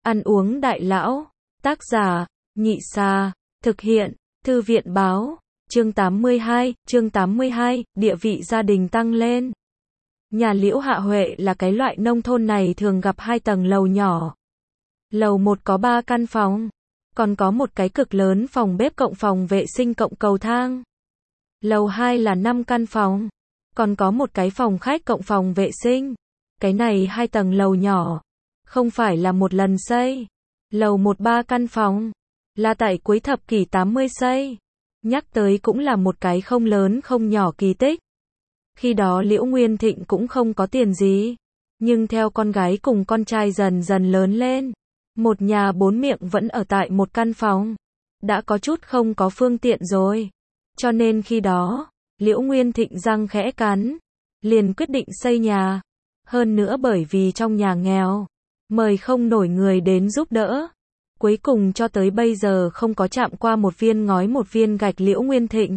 Ăn uống đại lão. Tác giả, Nhị Xà. Thực hiện, Thư viện báo. Chương 82, địa vị gia đình tăng lên. Nhà Liễu Hạ Huệ là cái loại nông thôn này thường gặp 2 tầng lầu nhỏ. Lầu 1 có 3 căn phòng, còn có một cái cực lớn phòng bếp cộng phòng vệ sinh cộng cầu thang. Lầu 2 là 5 căn phòng, còn có một cái phòng khách cộng phòng vệ sinh. Cái này 2 tầng lầu nhỏ, không phải là một lần xây. Lầu 1 3 căn phòng, là tại cuối thập kỷ 80 xây. Nhắc tới cũng là một cái không lớn không nhỏ kỳ tích. Khi đó Liễu Nguyên Thịnh cũng không có tiền gì, nhưng theo con gái cùng con trai dần dần lớn lên, một nhà 4 miệng vẫn ở tại một căn phòng, đã có chút không có phương tiện rồi. Cho nên khi đó, Liễu Nguyên Thịnh răng khẽ cắn, liền quyết định xây nhà. Hơn nữa bởi vì trong nhà nghèo, mời không nổi người đến giúp đỡ. Cuối cùng cho tới bây giờ không có chạm qua một viên ngói một viên gạch Liễu Nguyên Thịnh.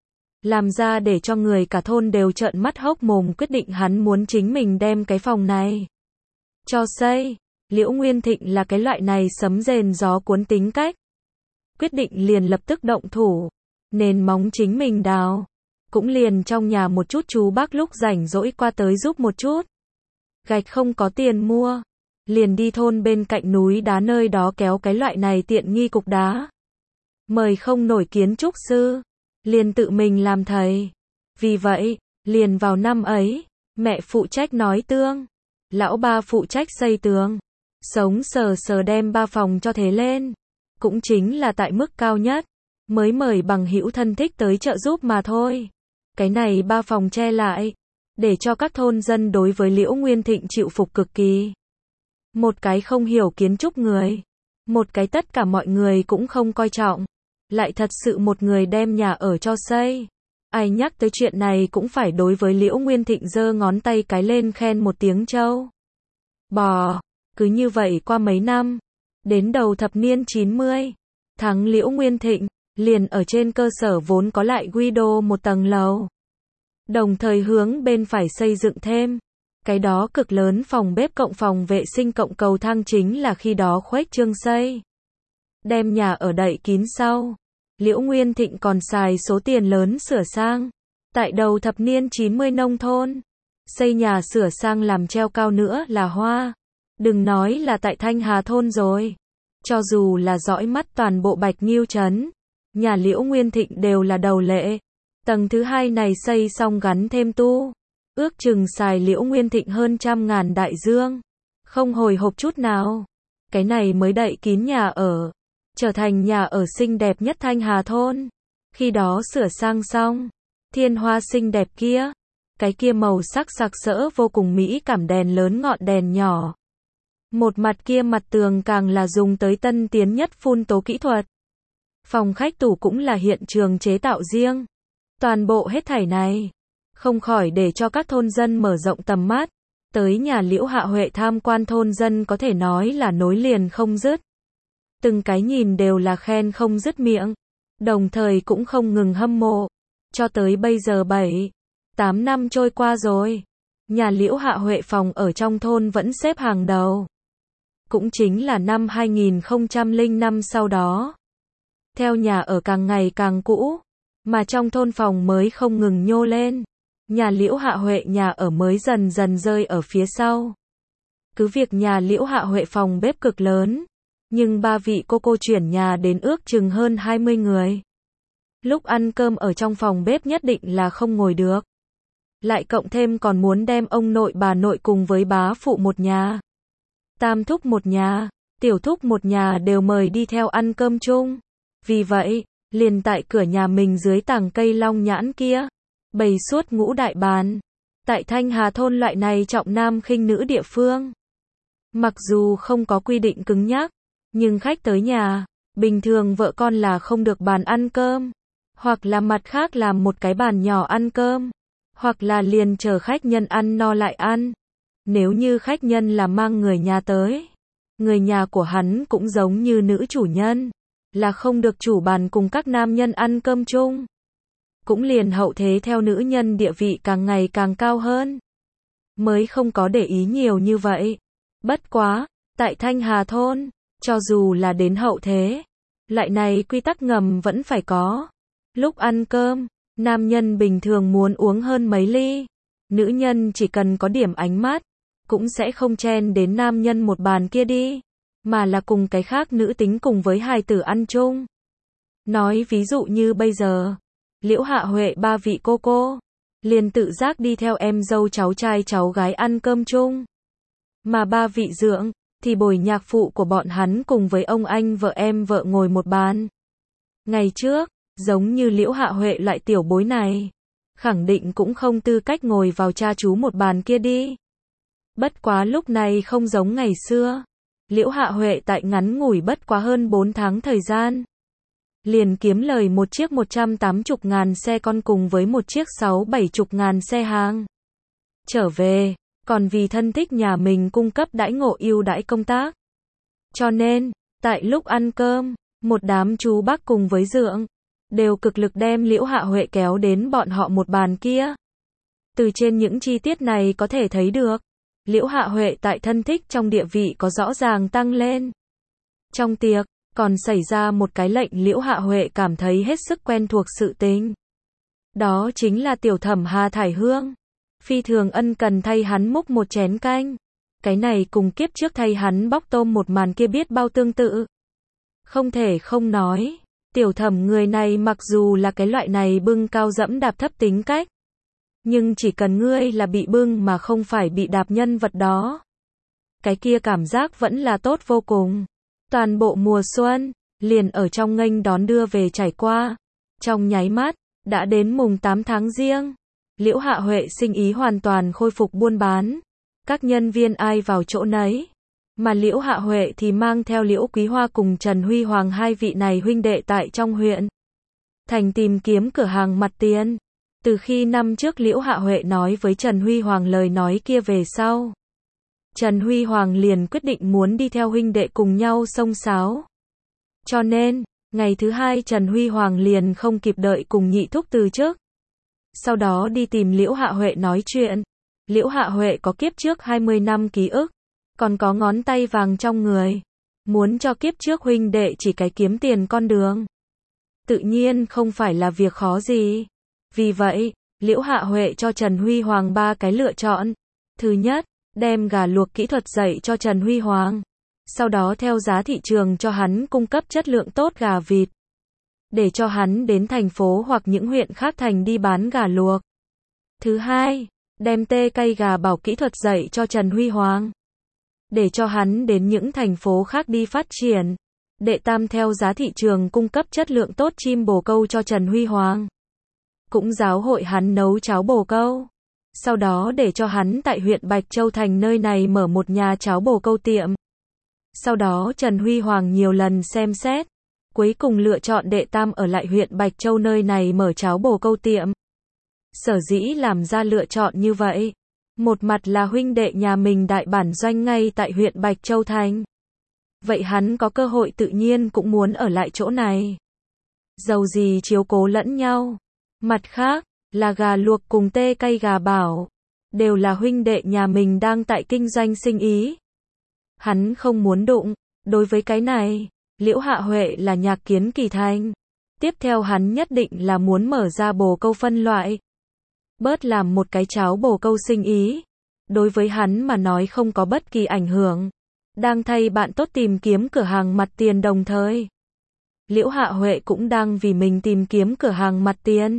Làm ra để cho người cả thôn đều trợn mắt hốc mồm, quyết định hắn muốn chính mình đem cái phòng này cho xây. Liễu Nguyên Thịnh là cái loại này sấm rền gió cuốn tính cách. Quyết định liền lập tức động thủ, nền móng chính mình đào. Cũng liền trong nhà một chút chú bác lúc rảnh rỗi qua tới giúp một chút. Gạch không có tiền mua, liền đi thôn bên cạnh núi đá nơi đó kéo cái loại này tiện nghi cục đá. Mời không nổi kiến trúc sư, liền tự mình làm thầy. Vì vậy, liền vào năm ấy, mẹ phụ trách nói tương, lão ba phụ trách xây tường. Sống sờ sờ đem 3 phòng cho thế lên. Cũng chính là tại mức cao nhất, mới mời bằng hữu thân thích tới trợ giúp mà thôi. Cái này 3 phòng che lại, để cho các thôn dân đối với Liễu Nguyên Thịnh chịu phục cực kỳ. Một cái không hiểu kiến trúc người, một cái tất cả mọi người cũng không coi trọng, lại thật sự một người đem nhà ở cho xây. Ai nhắc tới chuyện này cũng phải đối với Liễu Nguyên Thịnh giơ ngón tay cái lên khen một tiếng trâu bò. Cứ như vậy qua mấy năm, đến đầu thập niên 90, thắng Liễu Nguyên Thịnh, liền ở trên cơ sở vốn có lại quy đô một tầng lầu. Đồng thời hướng bên phải xây dựng thêm. Cái đó cực lớn phòng bếp cộng phòng vệ sinh cộng cầu thang chính là khi đó khuếch trương xây. Đem nhà ở đậy kín sau. Liễu Nguyên Thịnh còn xài số tiền lớn sửa sang. Tại đầu thập niên 90 nông thôn, xây nhà sửa sang làm treo cao nữa là hoa. Đừng nói là tại Thanh Hà thôn rồi. Cho dù là dõi mắt toàn bộ Bạch Nghiêu trấn, nhà Liễu Nguyên Thịnh đều là đầu lệ. Tầng thứ 2 này xây xong gắn thêm tu. Ước chừng xài Liễu Nguyên Thịnh hơn 100.000 đại dương. Không hồi hộp chút nào. Cái này mới đậy kín nhà ở. Trở thành nhà ở xinh đẹp nhất Thanh Hà thôn. Khi đó sửa sang xong. Thiên hoa xinh đẹp kia. Cái kia màu sắc sặc sỡ vô cùng mỹ cảm đèn lớn ngọn đèn nhỏ. Một mặt kia mặt tường càng là dùng tới tân tiến nhất phun tố kỹ thuật. Phòng khách tủ cũng là hiện trường chế tạo riêng. Toàn bộ hết thảy này, không khỏi để cho các thôn dân mở rộng tầm mắt. Tới nhà Liễu Hạ Huệ tham quan thôn dân có thể nói là nối liền không dứt. Từng cái nhìn đều là khen không dứt miệng. Đồng thời cũng không ngừng hâm mộ. Cho tới bây giờ 7-8 năm trôi qua rồi. Nhà Liễu Hạ Huệ phòng ở trong thôn vẫn xếp hàng đầu. Cũng chính là năm 2005 sau đó. Theo nhà ở càng ngày càng cũ, mà trong thôn phòng mới không ngừng nhô lên. Nhà Liễu Hạ Huệ nhà ở mới dần dần rơi ở phía sau. Cứ việc nhà Liễu Hạ Huệ phòng bếp cực lớn, nhưng 3 vị cô chuyển nhà đến ước chừng hơn 20 người. Lúc ăn cơm ở trong phòng bếp nhất định là không ngồi được. Lại cộng thêm còn muốn đem ông nội bà nội cùng với bá phụ một nhà, tam thúc một nhà, tiểu thúc một nhà đều mời đi theo ăn cơm chung. Vì vậy, liền tại cửa nhà mình dưới tàng cây long nhãn kia, bày suốt ngũ đại bàn. Tại Thanh Hà thôn loại này trọng nam khinh nữ địa phương, mặc dù không có quy định cứng nhắc, nhưng khách tới nhà, bình thường vợ con là không được bàn ăn cơm, hoặc là mặt khác làm một cái bàn nhỏ ăn cơm, hoặc là liền chờ khách nhân ăn no lại ăn. Nếu như khách nhân là mang người nhà tới, người nhà của hắn cũng giống như nữ chủ nhân, là không được chủ bàn cùng các nam nhân ăn cơm chung. Cũng liền hậu thế theo nữ nhân địa vị càng ngày càng cao hơn, mới không có để ý nhiều như vậy. Bất quá, tại Thanh Hà thôn, Cho dù là đến hậu thế, loại này quy tắc ngầm vẫn phải có. Lúc ăn cơm, nam nhân bình thường muốn uống hơn mấy ly. Nữ nhân chỉ cần có điểm ánh mắt, cũng sẽ không chen đến nam nhân một bàn kia đi, mà là cùng cái khác nữ tính cùng với hài tử ăn chung. Nói ví dụ như bây giờ, Liễu Hạ Huệ ba vị cô, liền tự giác đi theo em dâu cháu trai cháu gái ăn cơm chung. Mà ba vị dượng, thì bồi nhạc phụ của bọn hắn cùng với ông anh vợ em vợ ngồi một bàn. Ngày trước, giống như Liễu Hạ Huệ loại tiểu bối này, khẳng định cũng không tư cách ngồi vào cha chú một bàn kia đi. Bất quá lúc này không giống ngày xưa. Liễu Hạ Huệ tại ngắn ngủi bất quá hơn 4 tháng thời gian, liền kiếm lời một chiếc 180.000 xe con cùng với một chiếc 60-70 xe hàng. Trở về, còn vì thân thích nhà mình cung cấp đãi ngộ ưu đãi công tác. Cho nên, tại lúc ăn cơm, một đám chú bác cùng với dượng, đều cực lực đem Liễu Hạ Huệ kéo đến bọn họ một bàn kia. Từ trên những chi tiết này có thể thấy được, Liễu Hạ Huệ tại thân thích trong địa vị có rõ ràng tăng lên. Trong tiệc, còn xảy ra một cái lệnh Liễu Hạ Huệ cảm thấy hết sức quen thuộc sự tình. Đó chính là tiểu thẩm Hà Thải Hương. Phi thường ân cần thay hắn múc một chén canh. Cái này cùng kiếp trước thay hắn bóc tôm một màn kia biết bao tương tự. Không thể không nói, tiểu thẩm người này mặc dù là cái loại này bưng cao dẫm đạp thấp tính cách, nhưng chỉ cần ngươi là bị bưng mà không phải bị đạp nhân vật đó, cái kia cảm giác vẫn là tốt vô cùng. Toàn bộ mùa xuân, liền ở trong nghênh đón đưa về trải qua. Trong nháy mắt, đã đến mùng 8 tháng Giêng. Liễu Hạ Huệ sinh ý hoàn toàn khôi phục buôn bán. Các nhân viên ai vào chỗ nấy. Mà Liễu Hạ Huệ thì mang theo Liễu Quý Hoa cùng Trần Huy Hoàng hai vị này huynh đệ tại trong huyện thành tìm kiếm cửa hàng mặt tiền. Từ khi năm trước Liễu Hạ Huệ nói với Trần Huy Hoàng lời nói kia về sau, Trần Huy Hoàng liền quyết định muốn đi theo huynh đệ cùng nhau xông xáo. Cho nên, ngày thứ hai Trần Huy Hoàng liền không kịp đợi cùng nhị thúc từ trước. Sau đó đi tìm Liễu Hạ Huệ nói chuyện. Liễu Hạ Huệ có kiếp trước 20 năm ký ức, còn có ngón tay vàng trong người. Muốn cho kiếp trước huynh đệ chỉ cái kiếm tiền con đường. Tự nhiên không phải là việc khó gì. Vì vậy, Liễu Hạ Huệ cho Trần Huy Hoàng 3 cái lựa chọn. Thứ nhất, đem gà luộc kỹ thuật dạy cho Trần Huy Hoàng. Sau đó theo giá thị trường cho hắn cung cấp chất lượng tốt gà vịt. Để cho hắn đến thành phố hoặc những huyện khác thành đi bán gà luộc. Thứ hai, đem tê cây gà bảo kỹ thuật dạy cho Trần Huy Hoàng. Để cho hắn đến những thành phố khác đi phát triển. Đệ tam theo giá thị trường cung cấp chất lượng tốt chim bồ câu cho Trần Huy Hoàng. Cũng giáo hội hắn nấu cháo bồ câu. Sau đó để cho hắn tại huyện Bạch Châu thành nơi này mở một nhà cháo bồ câu tiệm. Sau đó Trần Huy Hoàng nhiều lần xem xét, cuối cùng lựa chọn đệ tam ở lại huyện Bạch Châu nơi này mở cháo bồ câu tiệm. Sở dĩ làm ra lựa chọn như vậy, một mặt là huynh đệ nhà mình đại bản doanh ngay tại huyện Bạch Châu thành. Vậy hắn có cơ hội tự nhiên cũng muốn ở lại chỗ này. Dầu gì chiếu cố lẫn nhau. Mặt khác, là gà luộc cùng tê cây gà bảo, đều là huynh đệ nhà mình đang tại kinh doanh sinh ý. Hắn không muốn đụng, đối với cái này, Liễu Hạ Huệ là nhạc kiến kỳ thành. Tiếp theo hắn nhất định là muốn mở ra bồ câu phân loại. Bớt làm một cái cháo bồ câu sinh ý. Đối với hắn mà nói không có bất kỳ ảnh hưởng. Đang thay bạn tốt tìm kiếm cửa hàng mặt tiền đồng thời. Liễu Hạ Huệ cũng đang vì mình tìm kiếm cửa hàng mặt tiền.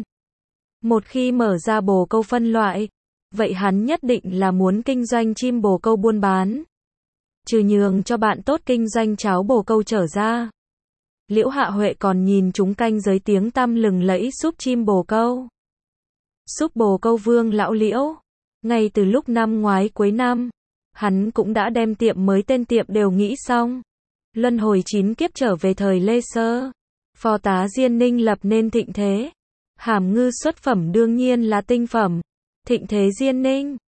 Một khi mở ra bồ câu phân loại, vậy hắn nhất định là muốn kinh doanh chim bồ câu buôn bán. Trừ nhường cho bạn tốt kinh doanh cháo bồ câu trở ra. Liễu Hạ Huệ còn nhìn chúng canh giới tiếng tăm lừng lẫy súp chim bồ câu. Súp bồ câu Vương lão Liễu. Ngay từ lúc năm ngoái cuối năm, hắn cũng đã đem tiệm mới tên tiệm đều nghĩ xong. Luân hồi 9 kiếp trở về thời Lê Sơ. Phó tá Diên Ninh lập nên thịnh thế. Hàm ngư xuất phẩm đương nhiên là tinh phẩm. Thịnh thế Diên Ninh.